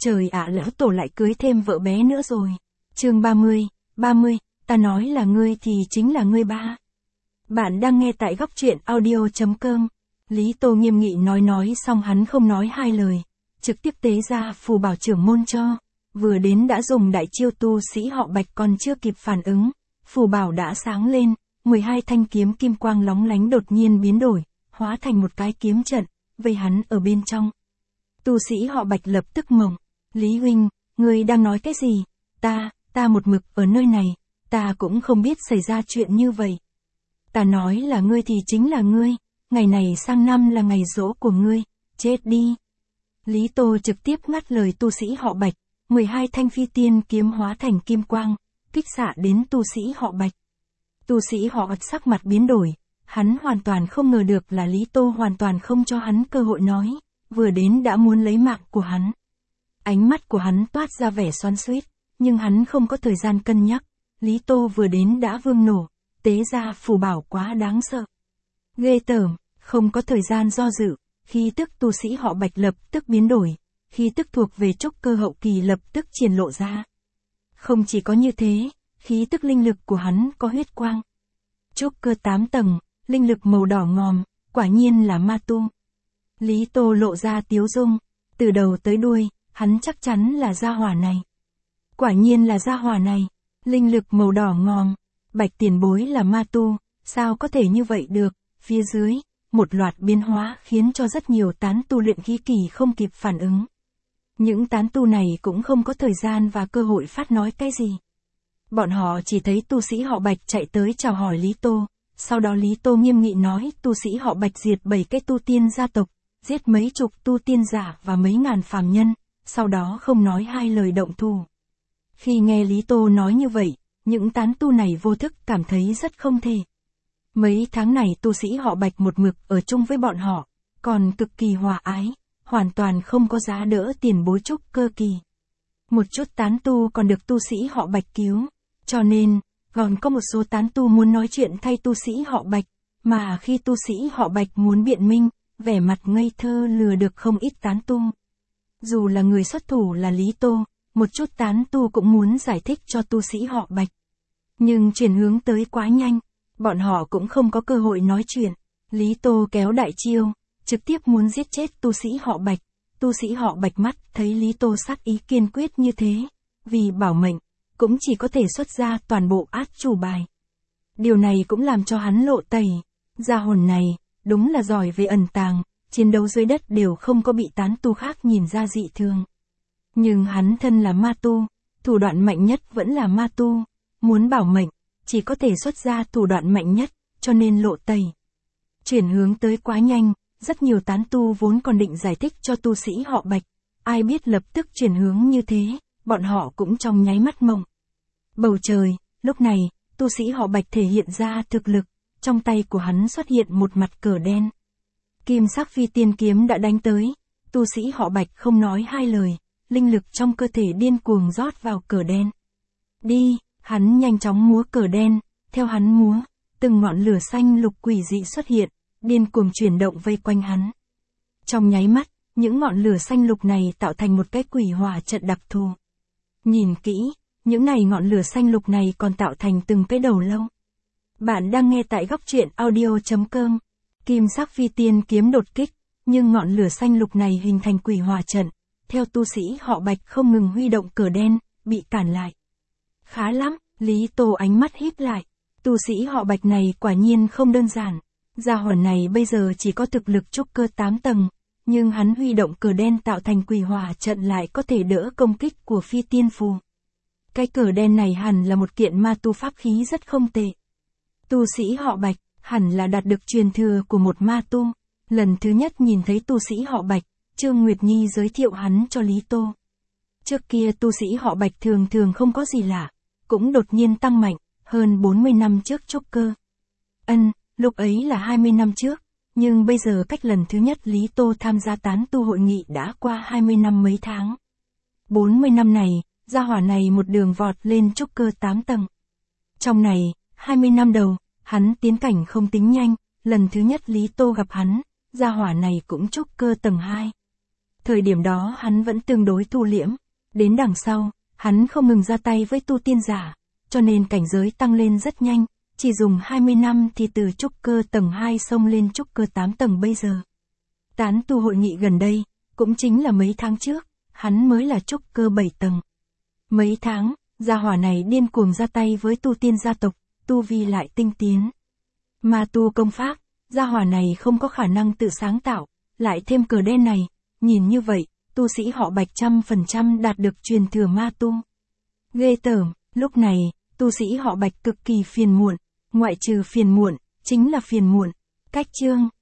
Trời ạ, lão tổ lại cưới thêm vợ bé nữa rồi. Chương 30, ta nói là ngươi thì chính là ngươi ba. Bạn đang nghe tại góc truyện audio.com. Lý Tô nghiêm nghị nói xong hắn không nói hai lời, trực tiếp tế ra phù bảo trưởng môn cho. Vừa đến đã dùng đại chiêu, tu sĩ họ Bạch còn chưa kịp phản ứng, phù bảo đã sáng lên, 12 thanh kiếm kim quang lóng lánh đột nhiên biến đổi, hóa thành một cái kiếm trận, vây hắn ở bên trong. Tu sĩ họ Bạch lập tức mộng, Lý huynh, ngươi đang nói cái gì? Ta một mực ở nơi này, ta cũng không biết xảy ra chuyện như vậy. Ta nói là ngươi thì chính là ngươi, ngày này sang năm là ngày giỗ của ngươi, chết đi. Lý Tô trực tiếp ngắt lời tu sĩ họ Bạch, 12 thanh phi tiên kiếm hóa thành kim quang, kích xạ đến tu sĩ họ Bạch. Tu sĩ họ Bạch sắc mặt biến đổi, hắn hoàn toàn không ngờ được là Lý Tô hoàn toàn không cho hắn cơ hội nói, vừa đến đã muốn lấy mạng của hắn. Ánh mắt của hắn toát ra vẻ xoắn xuýt, nhưng hắn không có thời gian cân nhắc, Lý Tô vừa đến đã vương nổ, tế ra phù bảo quá đáng sợ. Ghê tởm, không có thời gian do dự, khí tức tu sĩ họ Bạch lập tức biến đổi, khí tức thuộc về trúc cơ hậu kỳ lập tức triển lộ ra. Không chỉ có như thế, khí tức linh lực của hắn có huyết quang. Trúc cơ 8 tầng, linh lực màu đỏ ngòm, quả nhiên là ma tu. Lý Tô lộ ra tiếu dung, từ đầu tới đuôi, hắn chắc chắn là gia hỏa này. Quả nhiên là gia hỏa này, linh lực màu đỏ ngòm, Bạch tiền bối là ma tu, sao có thể như vậy được, phía dưới, một loạt biến hóa khiến cho rất nhiều tán tu luyện khí kỳ không kịp phản ứng. Những tán tu này cũng không có thời gian và cơ hội phát nói cái gì. Bọn họ chỉ thấy tu sĩ họ Bạch chạy tới chào hỏi Lý Tô, sau đó Lý Tô nghiêm nghị nói tu sĩ họ Bạch diệt 7 cái tu tiên gia tộc, giết mấy chục tu tiên giả và mấy ngàn phàm nhân, sau đó không nói hai lời động thủ. Khi nghe Lý Tô nói như vậy, những tán tu này vô thức cảm thấy rất không thể. Mấy tháng này tu sĩ họ Bạch một mực ở chung với bọn họ, còn cực kỳ hòa ái, hoàn toàn không có giá đỡ tiền bối trúc cơ kỳ. Một chút tán tu còn được tu sĩ họ Bạch cứu, cho nên, còn có một số tán tu muốn nói chuyện thay tu sĩ họ Bạch, mà khi tu sĩ họ Bạch muốn biện minh, vẻ mặt ngây thơ lừa được không ít tán tu. Dù là người xuất thủ là Lý Tô, một chút tán tu cũng muốn giải thích cho tu sĩ họ Bạch. Nhưng chuyển hướng tới quá nhanh, bọn họ cũng không có cơ hội nói chuyện. Lý Tô kéo đại chiêu, trực tiếp muốn giết chết tu sĩ họ Bạch. Tu sĩ họ Bạch mắt thấy Lý Tô sát ý kiên quyết như thế, vì bảo mệnh, cũng chỉ có thể xuất ra toàn bộ át chủ bài. Điều này cũng làm cho hắn lộ tẩy, gia hồn này, đúng là giỏi về ẩn tàng, chiến đấu dưới đất đều không có bị tán tu khác nhìn ra dị thường. Nhưng hắn thân là ma tu, thủ đoạn mạnh nhất vẫn là ma tu, muốn bảo mệnh, chỉ có thể xuất ra thủ đoạn mạnh nhất, cho nên lộ tẩy. Chuyển hướng tới quá nhanh, rất nhiều tán tu vốn còn định giải thích cho tu sĩ họ Bạch, ai biết lập tức chuyển hướng như thế, bọn họ cũng trong nháy mắt mộng. Bầu trời, lúc này, tu sĩ họ Bạch thể hiện ra thực lực, trong tay của hắn xuất hiện một mặt cờ đen. Kim sắc phi tiên kiếm đã đánh tới, tu sĩ họ Bạch không nói hai lời, linh lực trong cơ thể điên cuồng rót vào cờ đen. Đi, hắn nhanh chóng múa cờ đen, theo hắn múa, từng ngọn lửa xanh lục quỷ dị xuất hiện, điên cuồng chuyển động vây quanh hắn. Trong nháy mắt, những ngọn lửa xanh lục này tạo thành một cái quỷ hỏa trận đặc thù. Nhìn kỹ, những này ngọn lửa xanh lục này còn tạo thành từng cái đầu lâu. Bạn đang nghe tại góc truyện audio.com. Kim sắc phi tiên kiếm đột kích, nhưng ngọn lửa xanh lục này hình thành quỷ hỏa trận, theo tu sĩ họ Bạch không ngừng huy động cờ đen, bị cản lại. Khá lắm, Lý Tô ánh mắt híp lại, tu sĩ họ Bạch này quả nhiên không đơn giản. Gia hỏa này bây giờ chỉ có thực lực trúc cơ 8 tầng, nhưng hắn huy động cờ đen tạo thành quỷ hỏa trận lại có thể đỡ công kích của phi tiên phù. Cái cờ đen này hẳn là một kiện ma tu pháp khí rất không tệ. Tu sĩ họ Bạch, hẳn là đạt được truyền thừa của một ma tu. Lần thứ nhất nhìn thấy tu sĩ họ Bạch, Trương Nguyệt Nhi giới thiệu hắn cho Lý Tô. Trước kia tu sĩ họ Bạch thường không có gì lạ, cũng đột nhiên tăng mạnh, hơn 40 năm trước trúc cơ. Lúc ấy là 20 năm trước, nhưng bây giờ cách lần thứ nhất Lý Tô tham gia tán tu hội nghị đã qua 20 năm mấy tháng. 40 năm này, gia hỏa này một đường vọt lên trúc cơ 8 tầng. Trong này, 20 năm đầu, hắn tiến cảnh không tính nhanh, lần thứ nhất Lý Tô gặp hắn, gia hỏa này cũng trúc cơ tầng 2. Thời điểm đó hắn vẫn tương đối thu liễm. Đến đằng sau, hắn không ngừng ra tay với tu tiên giả, cho nên cảnh giới tăng lên rất nhanh, chỉ dùng 20 năm thì từ trúc cơ tầng 2 xông lên trúc cơ 8 tầng bây giờ. Tán tu hội nghị gần đây, cũng chính là mấy tháng trước, hắn mới là trúc cơ 7 tầng. Mấy tháng, gia hỏa này điên cuồng ra tay với tu tiên gia tộc, tu vi lại tinh tiến. Ma tu công pháp, gia hỏa này không có khả năng tự sáng tạo, lại thêm cờ đen này, nhìn như vậy, tu sĩ họ Bạch 100% đạt được truyền thừa ma tu. Ghê tởm, lúc này, tu sĩ họ Bạch cực kỳ phiền muộn, ngoại trừ phiền muộn, chính là phiền muộn. Cách chương